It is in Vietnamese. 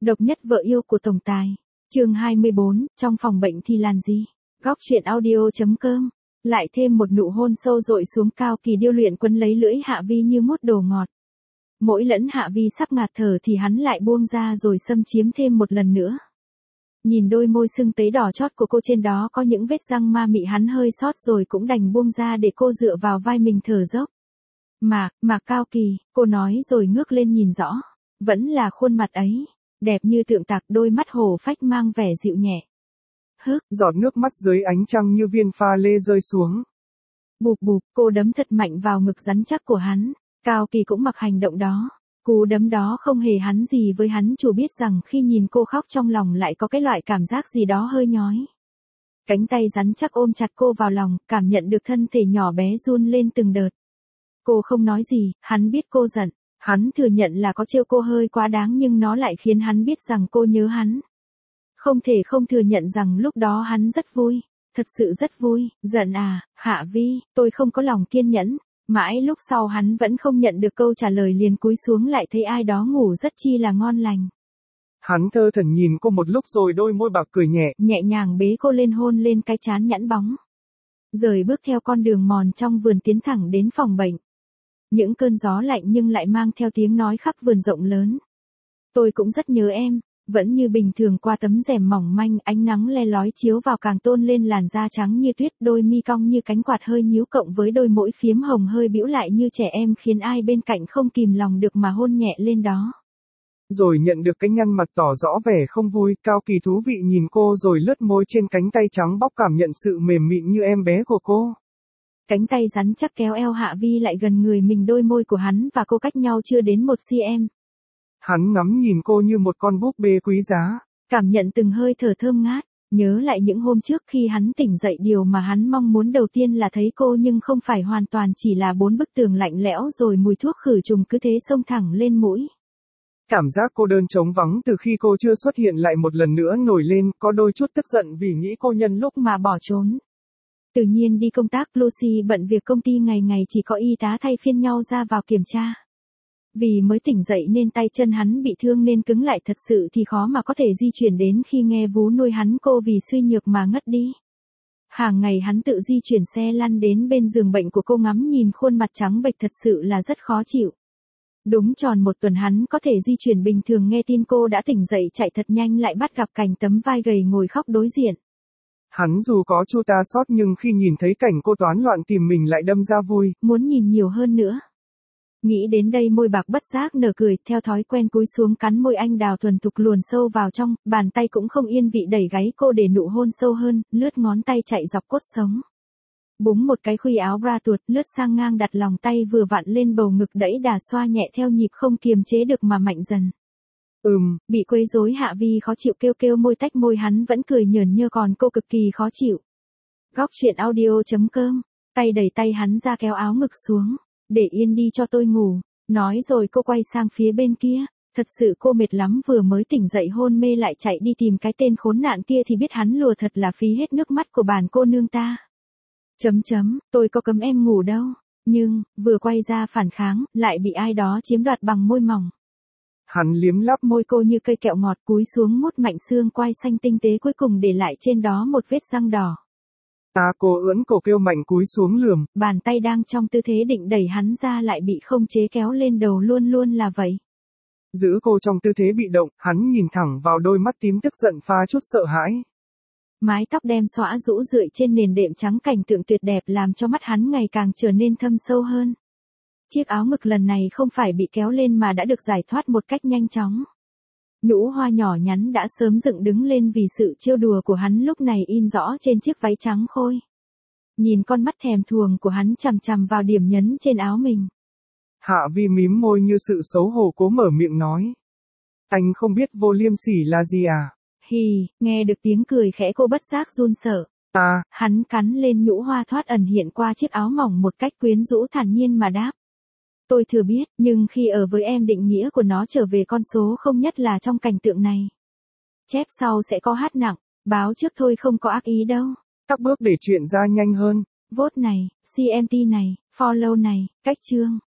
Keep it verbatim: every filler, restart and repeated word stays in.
Độc nhất vợ yêu của tổng tài. Chương hai mươi bốn, trong phòng bệnh thì làm gì? Góc truyện audio.com. Lại thêm một nụ hôn sâu dội xuống Cao Kỳ điêu luyện quấn lấy lưỡi Hạ Vi như mút đồ ngọt. Mỗi lẫn Hạ Vi sắp ngạt thở thì hắn lại buông ra rồi xâm chiếm thêm một lần nữa. Nhìn đôi môi sưng tấy đỏ chót của cô, trên đó có những vết răng ma mị, hắn hơi sót rồi cũng đành buông ra để cô dựa vào vai mình thở dốc. Mạc, Mạc Cao Kỳ, cô nói rồi ngước lên nhìn rõ. Vẫn là khuôn mặt ấy, đẹp như tượng tạc, đôi mắt hổ phách mang vẻ dịu nhẹ. Hức, giọt nước mắt dưới ánh trăng như viên pha lê rơi xuống. Bụp bụp, cô đấm thật mạnh vào ngực rắn chắc của hắn. Cao Kỳ cũng mặc hành động đó. Cú đấm đó không hề hắn gì với hắn, chủ biết rằng khi nhìn cô khóc trong lòng lại có cái loại cảm giác gì đó hơi nhói. Cánh tay rắn chắc ôm chặt cô vào lòng, cảm nhận được thân thể nhỏ bé run lên từng đợt. Cô không nói gì, hắn biết cô giận. Hắn thừa nhận là có trêu cô hơi quá đáng, nhưng nó lại khiến hắn biết rằng cô nhớ hắn. Không thể không thừa nhận rằng lúc đó hắn rất vui. Thật sự rất vui. Giận à, Hạ Vi, tôi không có lòng kiên nhẫn. Mãi lúc sau hắn vẫn không nhận được câu trả lời, liền cúi xuống lại thấy ai đó ngủ rất chi là ngon lành. Hắn thơ thẩn nhìn cô một lúc rồi đôi môi bạc cười nhẹ. Nhẹ nhàng bế cô lên, hôn lên cái trán nhẵn bóng. Rời bước theo con đường mòn trong vườn tiến thẳng đến phòng bệnh. Những cơn gió lạnh nhưng lại mang theo tiếng nói khắp vườn rộng lớn. Tôi cũng rất nhớ em. Vẫn như bình thường, qua tấm rèm mỏng manh, ánh nắng le lói chiếu vào càng tôn lên làn da trắng như tuyết, đôi mi cong như cánh quạt hơi nhíu cộng với đôi mũi phiếm hồng hơi bĩu lại như trẻ em, khiến ai bên cạnh không kìm lòng được mà hôn nhẹ lên đó. Rồi nhận được cái nhăn mặt tỏ rõ vẻ không vui, Cao Kỳ thú vị nhìn cô rồi lướt môi trên cánh tay trắng bóc, cảm nhận sự mềm mịn như em bé của cô. Cánh tay rắn chắc kéo eo Hạ Vi lại gần người mình, đôi môi của hắn và cô cách nhau chưa đến một xăng-ti-mét. Hắn ngắm nhìn cô như một con búp bê quý giá. Cảm nhận từng hơi thở thơm ngát, nhớ lại những hôm trước khi hắn tỉnh dậy, điều mà hắn mong muốn đầu tiên là thấy cô, nhưng không phải hoàn toàn, chỉ là bốn bức tường lạnh lẽo rồi mùi thuốc khử trùng cứ thế xông thẳng lên mũi. Cảm giác cô đơn trống vắng từ khi cô chưa xuất hiện lại một lần nữa nổi lên, có đôi chút tức giận vì nghĩ cô nhân lúc mà bỏ trốn. Tự nhiên đi công tác, Lucy bận việc công ty ngày ngày chỉ có y tá thay phiên nhau ra vào kiểm tra. Vì mới tỉnh dậy nên tay chân hắn bị thương nên cứng lại, thật sự thì khó mà có thể di chuyển, đến khi nghe vú nuôi hắn cô vì suy nhược mà ngất đi. Hàng ngày hắn tự di chuyển xe lăn đến bên giường bệnh của cô, ngắm nhìn khuôn mặt trắng bệch thật sự là rất khó chịu. Đúng tròn một tuần hắn có thể di chuyển bình thường, nghe tin cô đã tỉnh dậy chạy thật nhanh lại bắt gặp cảnh tấm vai gầy ngồi khóc đối diện. Hắn dù có chu ta sót nhưng khi nhìn thấy cảnh cô toán loạn tìm mình lại đâm ra vui. Muốn nhìn nhiều hơn nữa. Nghĩ đến đây môi bạc bất giác nở cười, theo thói quen cúi xuống cắn môi anh đào thuần thục luồn sâu vào trong, bàn tay cũng không yên vị đẩy gáy cô để nụ hôn sâu hơn, lướt ngón tay chạy dọc cốt sống. Búng một cái khuy áo bra tuột, lướt sang ngang đặt lòng tay vừa vặn lên bầu ngực, đẩy đà xoa nhẹ theo nhịp không kiềm chế được mà mạnh dần. Ừm, bị quấy rối Hạ Vi khó chịu kêu kêu, môi tách môi, hắn vẫn cười nhởn nhơ, còn cô cực kỳ khó chịu. Góc truyện audio.com, tay đẩy tay hắn ra kéo áo ngực xuống. Để yên đi cho tôi ngủ, nói rồi cô quay sang phía bên kia. Thật sự cô mệt lắm, vừa mới tỉnh dậy hôn mê lại chạy đi tìm cái tên khốn nạn kia thì biết hắn lùa thật là phí hết nước mắt của bản cô nương ta. Chấm chấm, tôi có cấm em ngủ đâu. Nhưng, vừa quay ra phản kháng, lại bị ai đó chiếm đoạt bằng môi mỏng. Hắn liếm lắp môi cô như cây kẹo ngọt, cúi xuống mút mạnh xương quai xanh tinh tế, cuối cùng để lại trên đó một vết răng đỏ. Ta cô ưỡn cổ kêu mạnh cúi xuống lườm. Bàn tay đang trong tư thế định đẩy hắn ra lại bị không chế kéo lên đầu, luôn luôn là vậy. Giữ cô trong tư thế bị động, hắn nhìn thẳng vào đôi mắt tím tức giận pha chút sợ hãi. Mái tóc đem xõa rũ rượi trên nền đệm trắng, cảnh tượng tuyệt đẹp làm cho mắt hắn ngày càng trở nên thâm sâu hơn. Chiếc áo ngực lần này không phải bị kéo lên mà đã được giải thoát một cách nhanh chóng. Nhũ hoa nhỏ nhắn đã sớm dựng đứng lên vì sự trêu đùa của hắn lúc này in rõ trên chiếc váy trắng khôi. Nhìn con mắt thèm thuồng của hắn chằm chằm vào điểm nhấn trên áo mình. Hạ Vi mím môi như sự xấu hổ, cố mở miệng nói. Anh không biết vô liêm sỉ là gì à? Hì, nghe được tiếng cười khẽ cô bất giác run sợ. Ta, hắn cắn lên nhũ hoa thoát ẩn hiện qua chiếc áo mỏng một cách quyến rũ thản nhiên mà đáp. Tôi thừa biết, nhưng khi ở với em định nghĩa của nó trở về con số không, nhất là trong cảnh tượng này. Chép sau sẽ có hát nặng, báo trước thôi, không có ác ý đâu. Các bước để chuyện ra nhanh hơn. Vote này, xê em tê này, follow này, cách chương.